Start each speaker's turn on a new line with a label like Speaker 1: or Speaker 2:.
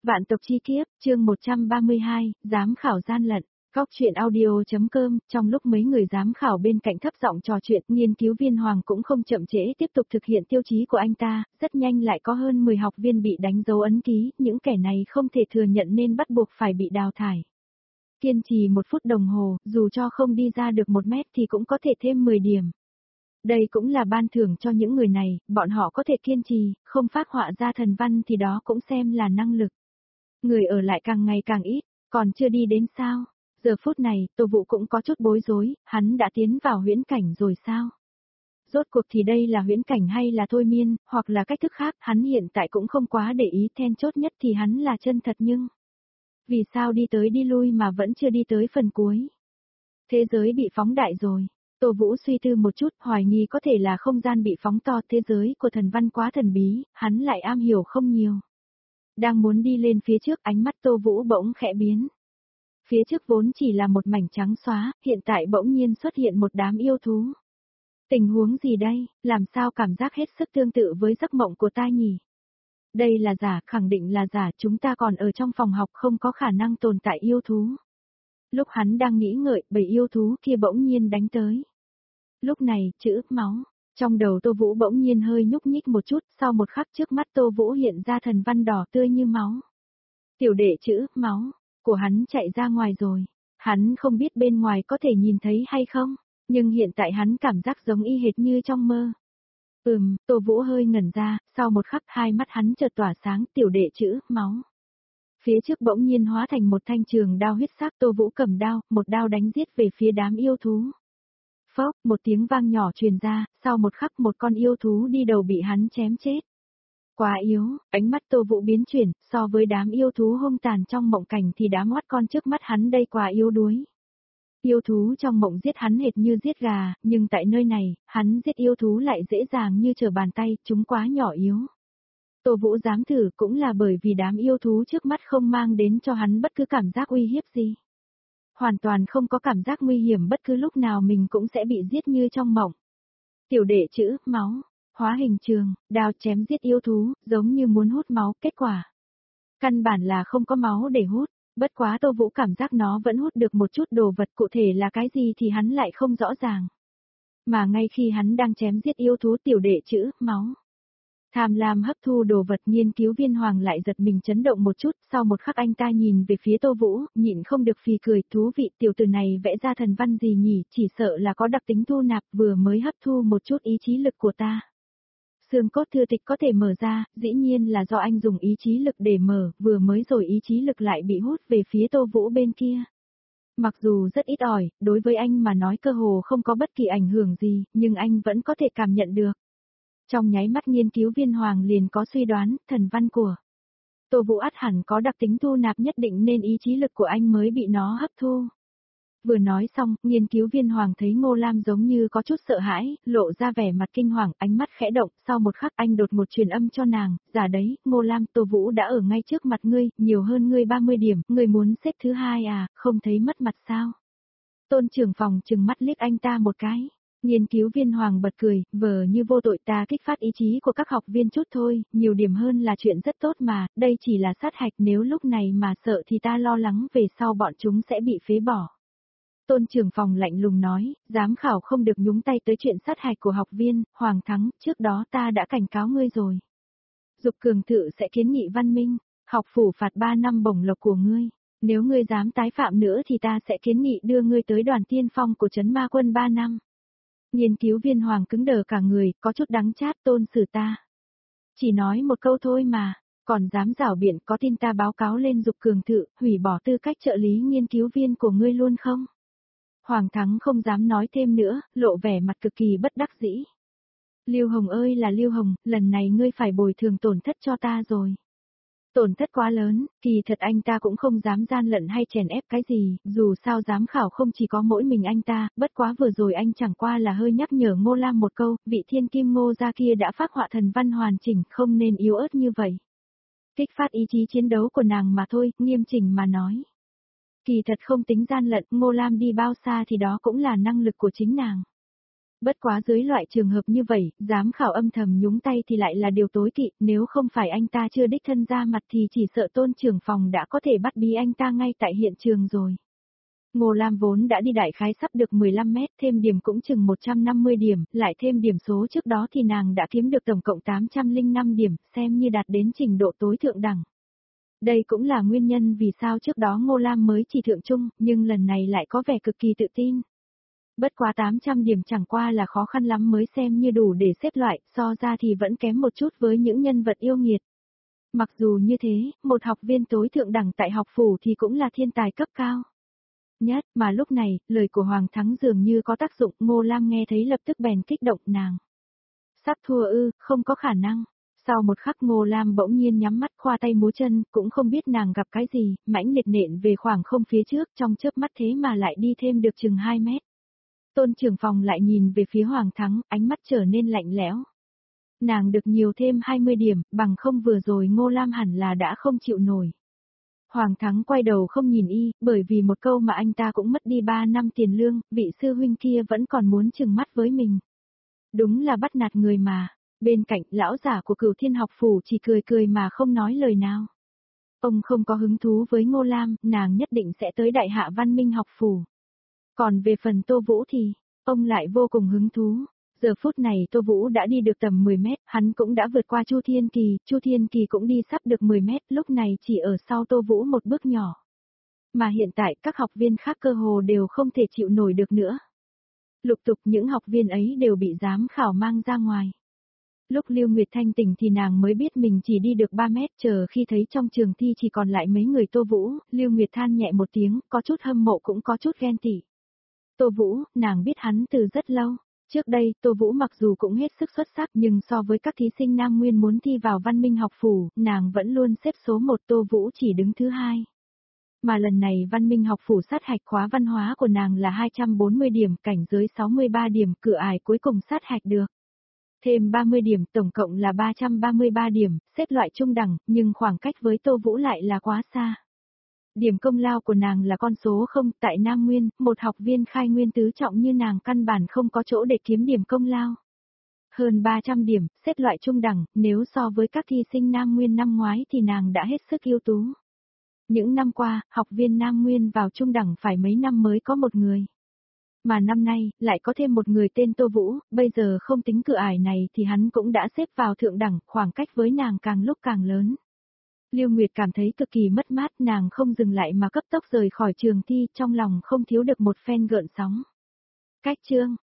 Speaker 1: Vạn tộc chi kiếp, chương 132, giám khảo gian lận. Góc chuyện audio.com, trong lúc mấy người giám khảo bên cạnh thấp giọng trò chuyện, nghiên cứu viên Hoàng cũng không chậm trễ tiếp tục thực hiện tiêu chí của anh ta, rất nhanh lại có hơn 10 học viên bị đánh dấu ấn ký, những kẻ này không thể thừa nhận nên bắt buộc phải bị đào thải. Kiên trì 1 phút đồng hồ, dù cho không đi ra được 1 mét thì cũng có thể thêm 10 điểm. Đây cũng là ban thưởng cho những người này, bọn họ có thể kiên trì, không phác họa ra thần văn thì đó cũng xem là năng lực. Người ở lại càng ngày càng ít, còn chưa đi đến sao? Giờ phút này, Tô Vũ cũng có chút bối rối, hắn đã tiến vào huyễn cảnh rồi sao? Rốt cuộc thì đây là huyễn cảnh hay là thôi miên, hoặc là cách thức khác, hắn hiện tại cũng không quá để ý, then chốt nhất thì hắn là chân thật nhưng... Vì sao đi tới đi lui mà vẫn chưa đi tới phần cuối? Thế giới bị phóng đại rồi. Tô Vũ suy tư một chút, hoài nghi có thể là không gian bị phóng to, thế giới của thần văn quá thần bí, hắn lại am hiểu không nhiều. Đang muốn đi lên phía trước, ánh mắt Tô Vũ bỗng khẽ biến. Phía trước vốn chỉ là một mảnh trắng xóa, hiện tại bỗng nhiên xuất hiện một đám yêu thú. Tình huống gì đây, làm sao cảm giác hết sức tương tự với giấc mộng của ta nhỉ? Đây là giả, khẳng định là giả, chúng ta còn ở trong phòng học không có khả năng tồn tại yêu thú. Lúc hắn đang nghĩ ngợi, bầy yêu thú kia bỗng nhiên đánh tới. Lúc này, chữ máu, trong đầu Tô Vũ bỗng nhiên hơi nhúc nhích một chút, sau một khắc trước mắt Tô Vũ hiện ra thần văn đỏ tươi như máu. Tiểu đệ chữ máu của hắn chạy ra ngoài rồi. Hắn không biết bên ngoài có thể nhìn thấy hay không, nhưng hiện tại hắn cảm giác giống y hệt như trong mơ. Tô Vũ hơi ngẩn ra, sau một khắc hai mắt hắn chợt tỏa sáng, tiểu đệ chữ máu. Phía trước bỗng nhiên hóa thành một thanh trường đao huyết sắc, Tô Vũ cầm đao, một đao đánh giết về phía đám yêu thú. Phốc, một tiếng vang nhỏ truyền ra, sau một khắc một con yêu thú đi đầu bị hắn chém chết. Quá yếu, ánh mắt Tô Vũ biến chuyển, so với đám yêu thú hung tàn trong mộng cảnh thì đám oát con trước mắt hắn đây quá yếu đuối. Yêu thú trong mộng giết hắn hệt như giết gà, nhưng tại nơi này, hắn giết yêu thú lại dễ dàng như trở bàn tay, chúng quá nhỏ yếu. Tô Vũ dám thử cũng là bởi vì đám yêu thú trước mắt không mang đến cho hắn bất cứ cảm giác uy hiếp gì. Hoàn toàn không có cảm giác nguy hiểm, bất cứ lúc nào mình cũng sẽ bị giết như trong mộng. Tiểu đệ chữ máu, hóa hình trường, đao chém giết yêu thú, giống như muốn hút máu, kết quả. Căn bản là không có máu để hút, bất quá Tô Vũ cảm giác nó vẫn hút được một chút đồ vật, cụ thể là cái gì thì hắn lại không rõ ràng. Mà ngay khi hắn đang chém giết yêu thú, tiểu đệ chữ máu. Tham lam hấp thu đồ vật, nghiên cứu viên Hoàng lại giật mình chấn động một chút, sau một khắc anh ta nhìn về phía Tô Vũ, nhịn không được phì cười, thú vị, tiểu tử này vẽ ra thần văn gì nhỉ, chỉ sợ là có đặc tính thu nạp, vừa mới hấp thu một chút ý chí lực của ta. Xương cốt thư tịch có thể mở ra, dĩ nhiên là do anh dùng ý chí lực để mở, vừa mới rồi ý chí lực lại bị hút về phía Tô Vũ bên kia. Mặc dù rất ít ỏi, đối với anh mà nói cơ hồ không có bất kỳ ảnh hưởng gì, nhưng anh vẫn có thể cảm nhận được. Trong nháy mắt nghiên cứu viên Hoàng liền có suy đoán, thần văn của Tô Vũ ắt hẳn có đặc tính thu nạp nhất định nên ý chí lực của anh mới bị nó hấp thu. Vừa nói xong, nghiên cứu viên Hoàng thấy Ngô Lam giống như có chút sợ hãi, lộ ra vẻ mặt kinh hoàng, ánh mắt khẽ động, sau một khắc anh đột một truyền âm cho nàng, giả đấy, Ngô Lam, Tô Vũ đã ở ngay trước mặt ngươi, nhiều hơn ngươi 30 điểm, ngươi muốn xếp thứ 2 à, không thấy mất mặt sao? Tôn trưởng phòng trừng mắt liếc anh ta một cái. Nghiên cứu viên Hoàng bật cười, vờ như vô tội, ta kích phát ý chí của các học viên chút thôi, nhiều điểm hơn là chuyện rất tốt mà, đây chỉ là sát hạch, nếu lúc này mà sợ thì ta lo lắng về sau bọn chúng sẽ bị phế bỏ. Tôn trưởng phòng lạnh lùng nói, giám khảo không được nhúng tay tới chuyện sát hạch của học viên, Hoàng Thắng, trước đó ta đã cảnh cáo ngươi rồi. Dục Cường Thự sẽ kiến nghị Văn Minh, học phủ phạt 3 năm bổng lộc của ngươi, nếu ngươi dám tái phạm nữa thì ta sẽ kiến nghị đưa ngươi tới đoàn tiên phong của trấn ma quân 3 năm. Nghiên cứu viên Hoàng cứng đờ cả người, có chút đắng chát, Tôn xử ta. Chỉ nói một câu thôi mà, còn dám rảo biện, có tin ta báo cáo lên Dục Cường Thự, hủy bỏ tư cách trợ lý nghiên cứu viên của ngươi luôn không? Hoàng Thắng không dám nói thêm nữa, lộ vẻ mặt cực kỳ bất đắc dĩ. Lưu Hồng ơi là Lưu Hồng, lần này ngươi phải bồi thường tổn thất cho ta rồi. Tổn thất quá lớn, kỳ thật anh ta cũng không dám gian lận hay chèn ép cái gì, dù sao giám khảo không chỉ có mỗi mình anh ta, bất quá vừa rồi anh chẳng qua là hơi nhắc nhở Ngô Lam một câu, vị thiên kim Ngô gia kia đã phác họa thần văn hoàn chỉnh, không nên yếu ớt như vậy. Kích phát ý chí chiến đấu của nàng mà thôi, nghiêm chỉnh mà nói. Kỳ thật không tính gian lận, Ngô Lam đi bao xa thì đó cũng là năng lực của chính nàng. Bất quá dưới loại trường hợp như vậy, giám khảo âm thầm nhúng tay thì lại là điều tối kỵ, nếu không phải anh ta chưa đích thân ra mặt thì chỉ sợ Tôn trưởng phòng đã có thể bắt bí anh ta ngay tại hiện trường rồi. Ngô Lam vốn đã đi đại khái sắp được 15 mét, thêm điểm cũng chừng 150 điểm, lại thêm điểm số trước đó thì nàng đã kiếm được tổng cộng 805 điểm, xem như đạt đến trình độ tối thượng đẳng. Đây cũng là nguyên nhân vì sao trước đó Ngô Lam mới chỉ thượng trung, nhưng lần này lại có vẻ cực kỳ tự tin. Bất quá 800 điểm chẳng qua là khó khăn lắm mới xem như đủ để xếp loại, so ra thì vẫn kém một chút với những nhân vật yêu nghiệt. Mặc dù như thế, một học viên tối thượng đẳng tại học phủ thì cũng là thiên tài cấp cao. Nhất mà lúc này, lời của Hoàng Thắng dường như có tác dụng, Ngô Lam nghe thấy lập tức bèn kích động nàng. Sắp thua ư, không có khả năng. Sau một khắc Ngô Lam bỗng nhiên nhắm mắt khoa tay múa chân, cũng không biết nàng gặp cái gì, mãnh liệt nện về khoảng không phía trước trong chớp mắt thế mà lại đi thêm được chừng 2 mét. Tôn trưởng phòng lại nhìn về phía Hoàng Thắng, ánh mắt trở nên lạnh lẽo. Nàng được nhiều thêm 20 điểm, bằng không vừa rồi Ngô Lam hẳn là đã không chịu nổi. Hoàng Thắng quay đầu không nhìn y, bởi vì một câu mà anh ta cũng mất đi 3 năm tiền lương, vị sư huynh kia vẫn còn muốn trừng mắt với mình. Đúng là bắt nạt người mà. Bên cạnh lão giả của Cửu Thiên học phủ chỉ cười cười mà không nói lời nào. Ông không có hứng thú với Ngô Lam, nàng nhất định sẽ tới Đại Hạ Văn Minh học phủ. Còn về phần Tô Vũ thì, ông lại vô cùng hứng thú. Giờ phút này Tô Vũ đã đi được tầm 10 mét, hắn cũng đã vượt qua Chu Thiên Kỳ cũng đi sắp được 10 mét, lúc này chỉ ở sau Tô Vũ một bước nhỏ. Mà hiện tại các học viên khác cơ hồ đều không thể chịu nổi được nữa. Lục tục những học viên ấy đều bị giám khảo mang ra ngoài. Lúc Lưu Nguyệt thanh tỉnh thì nàng mới biết mình chỉ đi được 3 mét, chờ khi thấy trong trường thi chỉ còn lại mấy người Tô Vũ, Lưu Nguyệt than nhẹ một tiếng, có chút hâm mộ cũng có chút ghen tị. Tô Vũ, nàng biết hắn từ rất lâu. Trước đây, Tô Vũ mặc dù cũng hết sức xuất sắc nhưng so với các thí sinh Nam Nguyên muốn thi vào Văn Minh học phủ, nàng vẫn luôn xếp số 1, Tô Vũ chỉ đứng thứ 2. Mà lần này Văn Minh học phủ sát hạch khóa văn hóa của nàng là 240 điểm, cảnh giới 63 điểm, cửa ải cuối cùng sát hạch được. Thêm 30 điểm, tổng cộng là 333 điểm, xếp loại trung đẳng, nhưng khoảng cách với Tô Vũ lại là quá xa. Điểm công lao của nàng là con số 0, tại Nam Nguyên, một học viên khai nguyên tứ trọng như nàng căn bản không có chỗ để kiếm điểm công lao. Hơn 300 điểm, xếp loại trung đẳng, nếu so với các thi sinh Nam Nguyên năm ngoái thì nàng đã hết sức ưu tú. Những năm qua, học viên Nam Nguyên vào trung đẳng phải mấy năm mới có một người. Mà năm nay, lại có thêm một người tên Tô Vũ, bây giờ không tính cửa ải này thì hắn cũng đã xếp vào thượng đẳng, khoảng cách với nàng càng lúc càng lớn. Lưu Nguyệt cảm thấy cực kỳ mất mát, nàng không dừng lại mà cấp tốc rời khỏi trường thi, trong lòng không thiếu được một phen gợn sóng. Cách chương